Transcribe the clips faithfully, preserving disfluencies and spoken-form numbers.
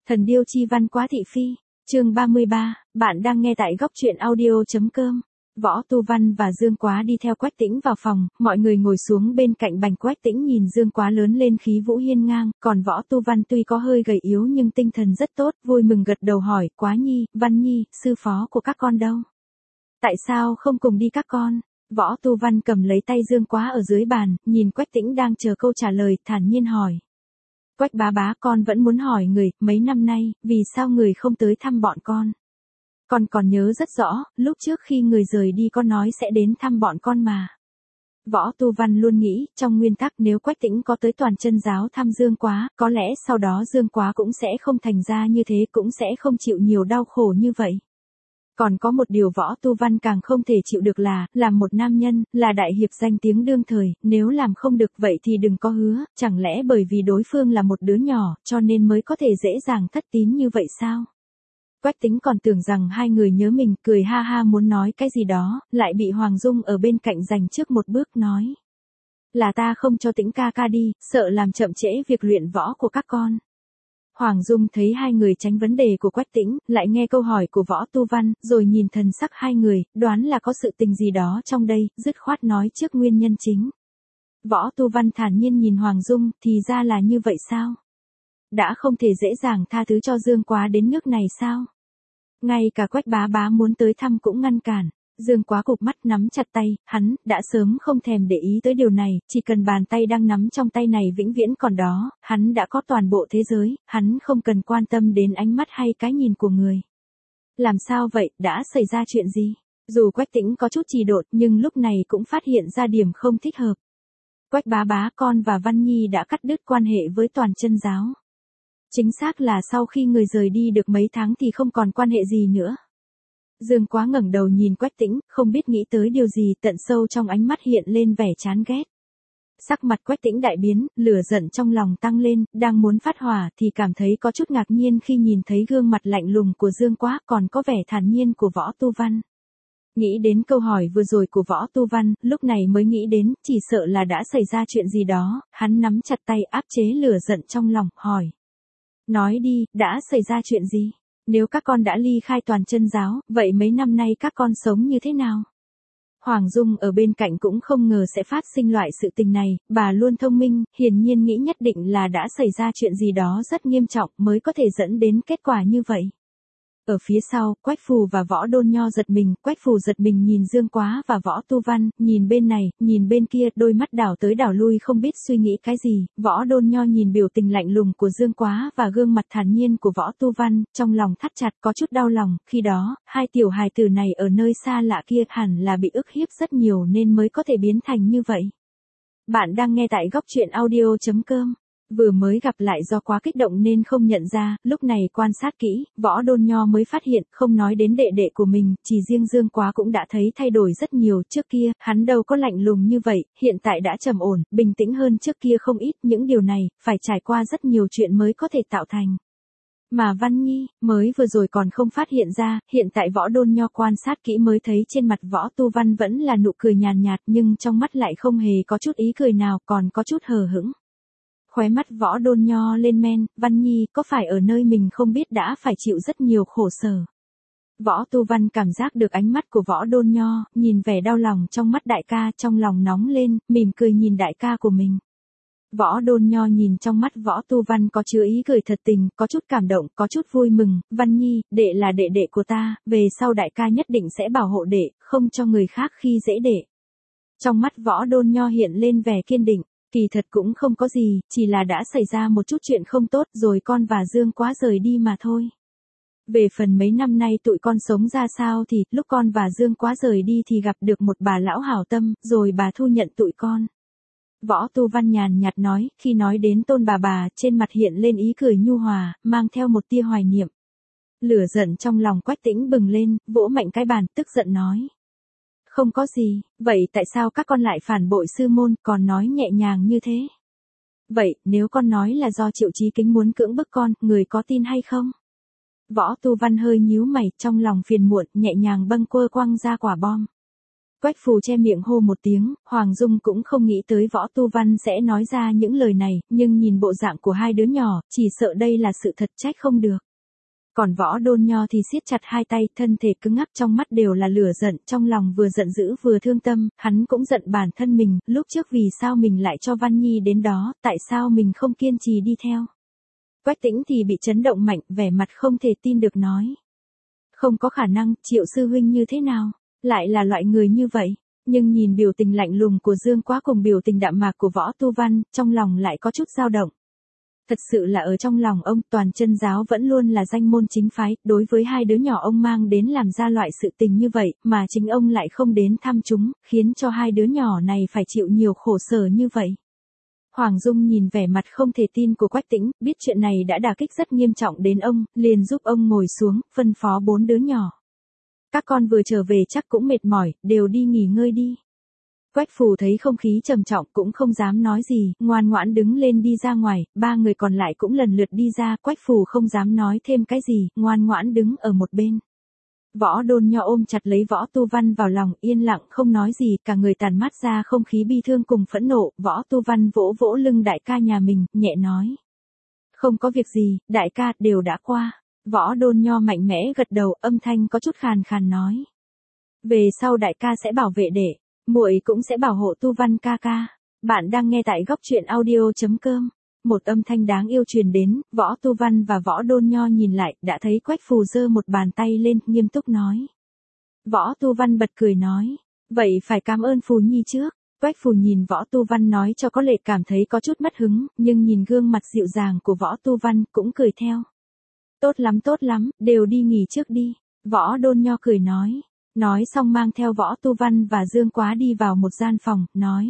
Thần điêu chi văn quá thị phi, chương ba mươi ba, bạn đang nghe tại góc truyện audio.com. Võ Tu Văn và Dương Quá đi theo Quách Tĩnh vào phòng, mọi người ngồi xuống bên cạnh bành. Quách Tĩnh nhìn Dương Quá lớn lên khí vũ hiên ngang, còn Võ Tu Văn tuy có hơi gầy yếu nhưng tinh thần rất tốt, vui mừng gật đầu hỏi, Quá Nhi, Văn Nhi, sư phó của các con đâu? Tại sao không cùng đi các con? Võ Tu Văn cầm lấy tay Dương Quá ở dưới bàn, nhìn Quách Tĩnh đang chờ câu trả lời, thản nhiên hỏi. Quách bá bá, con vẫn muốn hỏi người, mấy năm nay, vì sao người không tới thăm bọn con? Con còn nhớ rất rõ, lúc trước khi người rời đi con nói sẽ đến thăm bọn con mà. Võ Tu Văn luôn nghĩ, trong nguyên tắc nếu Quách Tĩnh có tới Toàn Chân Giáo thăm Dương Quá, có lẽ sau đó Dương Quá cũng sẽ không thành ra như thế, cũng sẽ không chịu nhiều đau khổ như vậy. Còn có một điều Võ Tu Văn càng không thể chịu được là, làm một nam nhân, là đại hiệp danh tiếng đương thời, nếu làm không được vậy thì đừng có hứa, chẳng lẽ bởi vì đối phương là một đứa nhỏ, cho nên mới có thể dễ dàng thất tín như vậy sao? Quách Tĩnh còn tưởng rằng hai người nhớ mình, cười ha ha muốn nói cái gì đó, lại bị Hoàng Dung ở bên cạnh giành trước một bước nói. Là ta không cho Tĩnh ca ca đi, sợ làm chậm trễ việc luyện võ của các con. Hoàng Dung thấy hai người tránh vấn đề của Quách Tĩnh, lại nghe câu hỏi của Võ Tu Văn, rồi nhìn thần sắc hai người, đoán là có sự tình gì đó trong đây, dứt khoát nói trước nguyên nhân chính. Võ Tu Văn thản nhiên nhìn Hoàng Dung, thì ra là như vậy sao? Đã không thể dễ dàng tha thứ cho Dương Quá đến nước này sao? Ngay cả Quách bá bá muốn tới thăm cũng ngăn cản. Dương Quá cụp mắt nắm chặt tay, hắn đã sớm không thèm để ý tới điều này, chỉ cần bàn tay đang nắm trong tay này vĩnh viễn còn đó, hắn đã có toàn bộ thế giới, hắn không cần quan tâm đến ánh mắt hay cái nhìn của người. Làm sao vậy, đã xảy ra chuyện gì? Dù Quách Tĩnh có chút trì độn nhưng lúc này cũng phát hiện ra điểm không thích hợp. Quách bá bá, con và Văn Nhi đã cắt đứt quan hệ với Toàn Chân Giáo. Chính xác là sau khi người rời đi được mấy tháng thì không còn quan hệ gì nữa. Dương Quá ngẩng đầu nhìn Quách Tĩnh, không biết nghĩ tới điều gì, tận sâu trong ánh mắt hiện lên vẻ chán ghét. Sắc mặt Quách Tĩnh đại biến, lửa giận trong lòng tăng lên, đang muốn phát hỏa thì cảm thấy có chút ngạc nhiên khi nhìn thấy gương mặt lạnh lùng của Dương Quá, còn có vẻ thản nhiên của Võ Tu Văn. Nghĩ đến câu hỏi vừa rồi của Võ Tu Văn, lúc này mới nghĩ đến, chỉ sợ là đã xảy ra chuyện gì đó, hắn nắm chặt tay áp chế lửa giận trong lòng, hỏi. Nói đi, đã xảy ra chuyện gì? Nếu các con đã ly khai Toàn Chân Giáo, vậy mấy năm nay các con sống như thế nào? Hoàng Dung ở bên cạnh cũng không ngờ sẽ phát sinh loại sự tình này, bà luôn thông minh, hiển nhiên nghĩ nhất định là đã xảy ra chuyện gì đó rất nghiêm trọng mới có thể dẫn đến kết quả như vậy. Ở phía sau, Quách Phù và Võ Đôn Nho giật mình, Quách Phù giật mình nhìn Dương Quá và Võ Tu Văn, nhìn bên này, nhìn bên kia, đôi mắt đảo tới đảo lui không biết suy nghĩ cái gì, Võ Đôn Nho nhìn biểu tình lạnh lùng của Dương Quá và gương mặt thản nhiên của Võ Tu Văn, trong lòng thắt chặt có chút đau lòng, khi đó, hai tiểu hài tử này ở nơi xa lạ kia hẳn là bị ức hiếp rất nhiều nên mới có thể biến thành như vậy. Bạn đang nghe tại góc truyện audio.com. Vừa mới gặp lại do quá kích động nên không nhận ra, lúc này quan sát kỹ, Võ Đôn Nho mới phát hiện, không nói đến đệ đệ của mình, chỉ riêng Dương Quá cũng đã thấy thay đổi rất nhiều, trước kia, hắn đâu có lạnh lùng như vậy, hiện tại đã trầm ổn, bình tĩnh hơn trước kia không ít, những điều này, phải trải qua rất nhiều chuyện mới có thể tạo thành. Mà Văn Nhi, mới vừa rồi còn không phát hiện ra, hiện tại Võ Đôn Nho quan sát kỹ mới thấy trên mặt Võ Tu Văn vẫn là nụ cười nhàn nhạt nhưng trong mắt lại không hề có chút ý cười nào, còn có chút hờ hững. Khóe mắt Võ Đôn Nho lên men, Văn Nhi, có phải ở nơi mình không biết đã phải chịu rất nhiều khổ sở. Võ Tu Văn cảm giác được ánh mắt của Võ Đôn Nho, nhìn vẻ đau lòng trong mắt đại ca, trong lòng nóng lên, mỉm cười nhìn đại ca của mình. Võ Đôn Nho nhìn trong mắt Võ Tu Văn có chứa ý cười thật tình, có chút cảm động, có chút vui mừng, Văn Nhi, đệ là đệ đệ của ta, về sau đại ca nhất định sẽ bảo hộ đệ, không cho người khác khi dễ đệ. Trong mắt Võ Đôn Nho hiện lên vẻ kiên định. Kỳ thật cũng không có gì, chỉ là đã xảy ra một chút chuyện không tốt rồi con và Dương Quá rời đi mà thôi. Về phần mấy năm nay tụi con sống ra sao thì, lúc con và Dương Quá rời đi thì gặp được một bà lão hảo tâm, rồi bà thu nhận tụi con. Võ Tu Văn nhàn nhạt nói, khi nói đến tôn bà bà, trên mặt hiện lên ý cười nhu hòa, mang theo một tia hoài niệm. Lửa giận trong lòng Quách Tĩnh bừng lên, vỗ mạnh cái bàn, tức giận nói. Không có gì, vậy tại sao các con lại phản bội sư môn, còn nói nhẹ nhàng như thế? Vậy, nếu con nói là do Triệu Chí Kính muốn cưỡng bức con, người có tin hay không? Võ Tu Văn hơi nhíu mày, trong lòng phiền muộn, nhẹ nhàng bâng quơ quăng ra quả bom. Quách Phù che miệng hô một tiếng, Hoàng Dung cũng không nghĩ tới Võ Tu Văn sẽ nói ra những lời này, nhưng nhìn bộ dạng của hai đứa nhỏ, chỉ sợ đây là sự thật, trách không được. Còn Võ Đôn Nho thì siết chặt hai tay, thân thể cứng ngắc, trong mắt đều là lửa giận, trong lòng vừa giận dữ vừa thương tâm, hắn cũng giận bản thân mình, lúc trước vì sao mình lại cho Văn Nhi đến đó, tại sao mình không kiên trì đi theo. Quách Tĩnh thì bị chấn động mạnh, vẻ mặt không thể tin được nói. Không có khả năng, Triệu sư huynh như thế nào, lại là loại người như vậy. Nhưng nhìn biểu tình lạnh lùng của Dương Quá cùng biểu tình đạm mạc của Võ Tu Văn, trong lòng lại có chút dao động. Thật sự là ở trong lòng ông, Toàn Chân giáo vẫn luôn là danh môn chính phái, đối với hai đứa nhỏ ông mang đến làm ra loại sự tình như vậy, mà chính ông lại không đến thăm chúng, khiến cho hai đứa nhỏ này phải chịu nhiều khổ sở như vậy. Hoàng Dung nhìn vẻ mặt không thể tin của Quách Tĩnh, biết chuyện này đã đả kích rất nghiêm trọng đến ông, liền giúp ông ngồi xuống, phân phó bốn đứa nhỏ. Các con vừa trở về chắc cũng mệt mỏi, đều đi nghỉ ngơi đi. Quách Phù thấy không khí trầm trọng cũng không dám nói gì, ngoan ngoãn đứng lên đi ra ngoài, ba người còn lại cũng lần lượt đi ra, Quách Phù không dám nói thêm cái gì, ngoan ngoãn đứng ở một bên. Võ Đôn Nho ôm chặt lấy Võ Tu Văn vào lòng, yên lặng không nói gì, cả người tàn mát ra không khí bi thương cùng phẫn nộ, Võ Tu Văn vỗ vỗ lưng đại ca nhà mình, nhẹ nói. Không có việc gì, đại ca, đều đã qua. Võ Đôn Nho mạnh mẽ gật đầu, âm thanh có chút khàn khàn nói. Về sau đại ca sẽ bảo vệ đệ, muội cũng sẽ bảo hộ Tu Văn ca ca. Bạn đang nghe tại góc truyện audio chấm com. Một âm thanh đáng yêu truyền đến, Võ Tu Văn và Võ Đôn Nho nhìn lại, đã thấy Quách Phù giơ một bàn tay lên, nghiêm túc nói. Võ Tu Văn bật cười nói, vậy phải cảm ơn Phù Nhi trước. Quách Phù nhìn Võ Tu Văn nói cho có lệ cảm thấy có chút mất hứng, nhưng nhìn gương mặt dịu dàng của Võ Tu Văn cũng cười theo. Tốt lắm tốt lắm, đều đi nghỉ trước đi. Võ Đôn Nho cười nói. Nói xong mang theo Võ Tu Văn và Dương Quá đi vào một gian phòng, nói.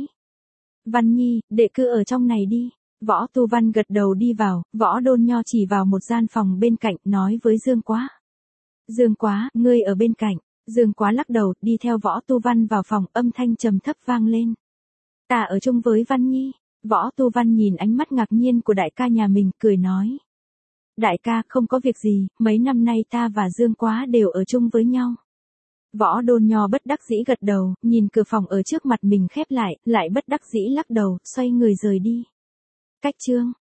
Văn Nhi, đệ cứ ở trong này đi. Võ Tu Văn gật đầu đi vào, Võ Đôn Nho chỉ vào một gian phòng bên cạnh, nói với Dương Quá. Dương Quá, ngươi ở bên cạnh. Dương Quá lắc đầu, đi theo Võ Tu Văn vào phòng, âm thanh trầm thấp vang lên. Ta ở chung với Văn Nhi. Võ Tu Văn nhìn ánh mắt ngạc nhiên của đại ca nhà mình, cười nói. Đại ca, không có việc gì, mấy năm nay ta và Dương Quá đều ở chung với nhau. Võ Đôn Nho bất đắc dĩ gật đầu, nhìn cửa phòng ở trước mặt mình khép lại, lại bất đắc dĩ lắc đầu, xoay người rời đi. Cách chương